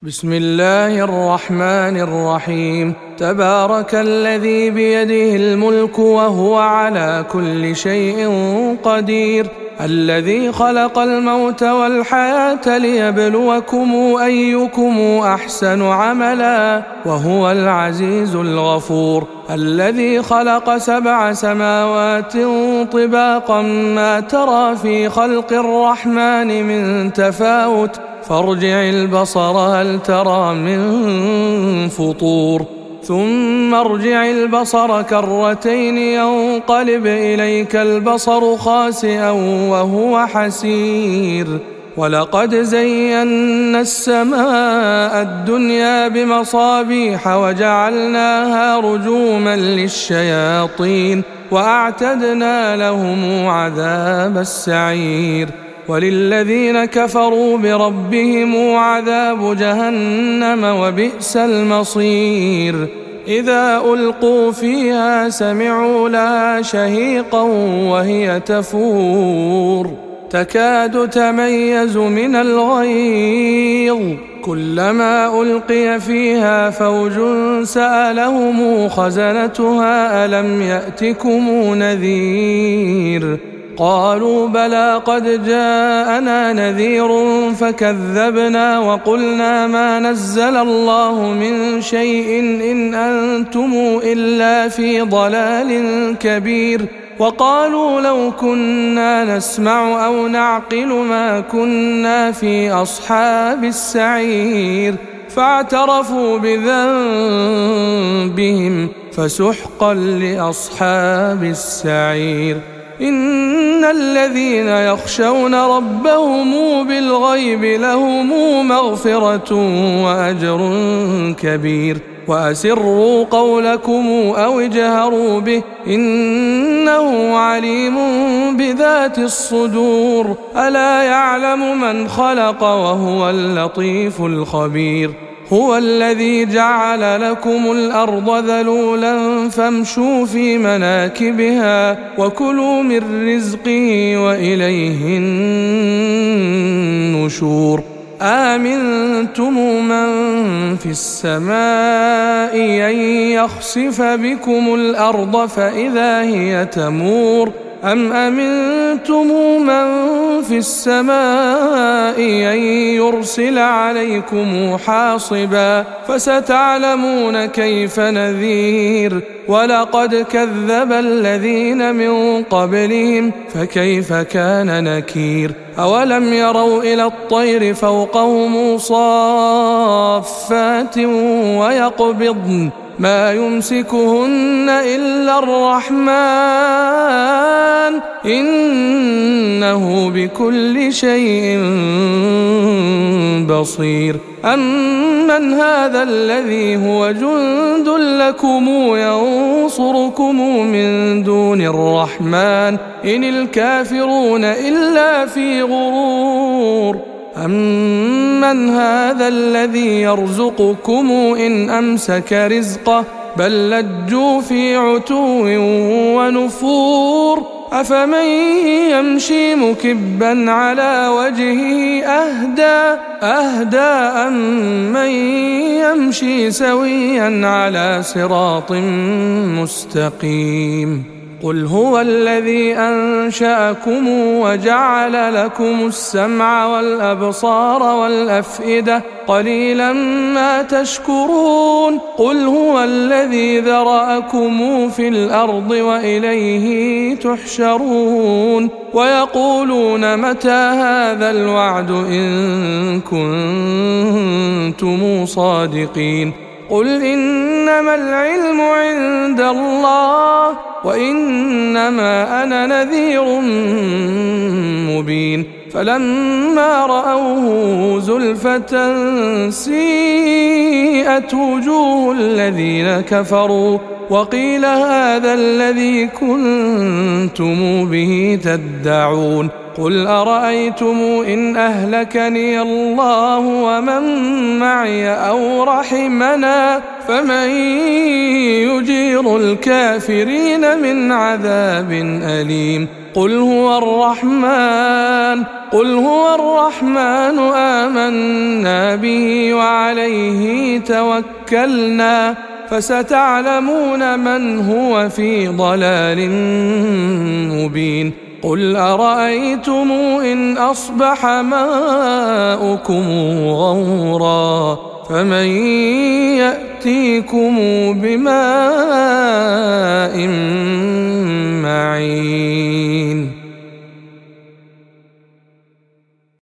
بسم الله الرحمن الرحيم. تبارك الذي بيده الملك وهو على كل شيء قدير، الذي خلق الموت والحياة ليبلوكم أيكم أحسن عملا وهو العزيز الغفور، الذي خلق 7 سماوات طباقا ما ترى في خلق الرحمن من تفاوت، فارجع البصر هل ترى من فطور، ثم ارجع البصر كرتين ينقلب إليك البصر خاسئا وهو حسير. ولقد زينا السماء الدنيا بمصابيح وجعلناها رجوما للشياطين وأعتدنا لهم عذاب السعير. وللذين كفروا بربهم عذاب جهنم وبئس المصير. إذا ألقوا فيها سمعوا لها شهيقا وهي تفور تكاد تميز من الغيظ، كلما ألقي فيها فوج سألهم خزنتها ألم يأتكم نذير؟ قالوا بلى قد جاءنا نذير فكذبنا وقلنا ما نزل الله من شيء إن أنتم إلا في ضلال كبير. وقالوا لو كنا نسمع أو نعقل ما كنا في أصحاب السعير، فاعترفوا بذنبهم فسحقا لأصحاب السعير. إن الذين يخشون ربهم بالغيب لهم مغفرة وأجر كبير. وأسروا قولكم أو اجهروا به إنه عليم بذات الصدور. ألا يعلم من خلق وهو اللطيف الخبير. هو الذي جعل لكم الأرض ذلولا فامشوا في مناكبها وكلوا من رزقه وإليه النشور. آمنتم من في السماء أن يخسف بكم الأرض فإذا هي تمور، أم أمنتم من في السماء أن يرسل عليكم حاصبا فستعلمون كيف نذير. ولقد كذب الذين من قبلهم فكيف كان نكير. أولم يروا إلى الطير فوقهم صافات ويقبضن ما يمسكهن إلا الرحمن إنه بكل شيء بصير. أمن هذا الذي هو جند لكم ينصركم من دون الرحمن إن الكافرون إلا في غرور. أمن هذا الذي يرزقكم إن أمسك رزقه بل لجوا في عتو ونفور. أفمن يمشي مكبا على وجهه أهدى أمن يمشي سويا على صراط مستقيم. قل هو الذي أنشأكم وجعل لكم السمع والأبصار والأفئدة قليلا ما تشكرون. قل هو الذي ذرأكم في الأرض وإليه تحشرون. ويقولون متى هذا الوعد إن كنتم صادقين. قل إنما العلم عند الله وإنما أنا نذير مبين. فلما رأوه زلفة سيئت وجوه الذين كفروا وقيل هذا الذي كنتم به تدعون. قل أرأيتم إن أهلكني الله ومن معي أو رحمنا فمن يجير الكافرين من عذاب أليم. قل هو الرحمن آمنا به وعليه توكلنا فستعلمون من هو في ضلال مبين قل أرأيتم إن أصبح ماؤكم غورا فمن يأتيكم بماء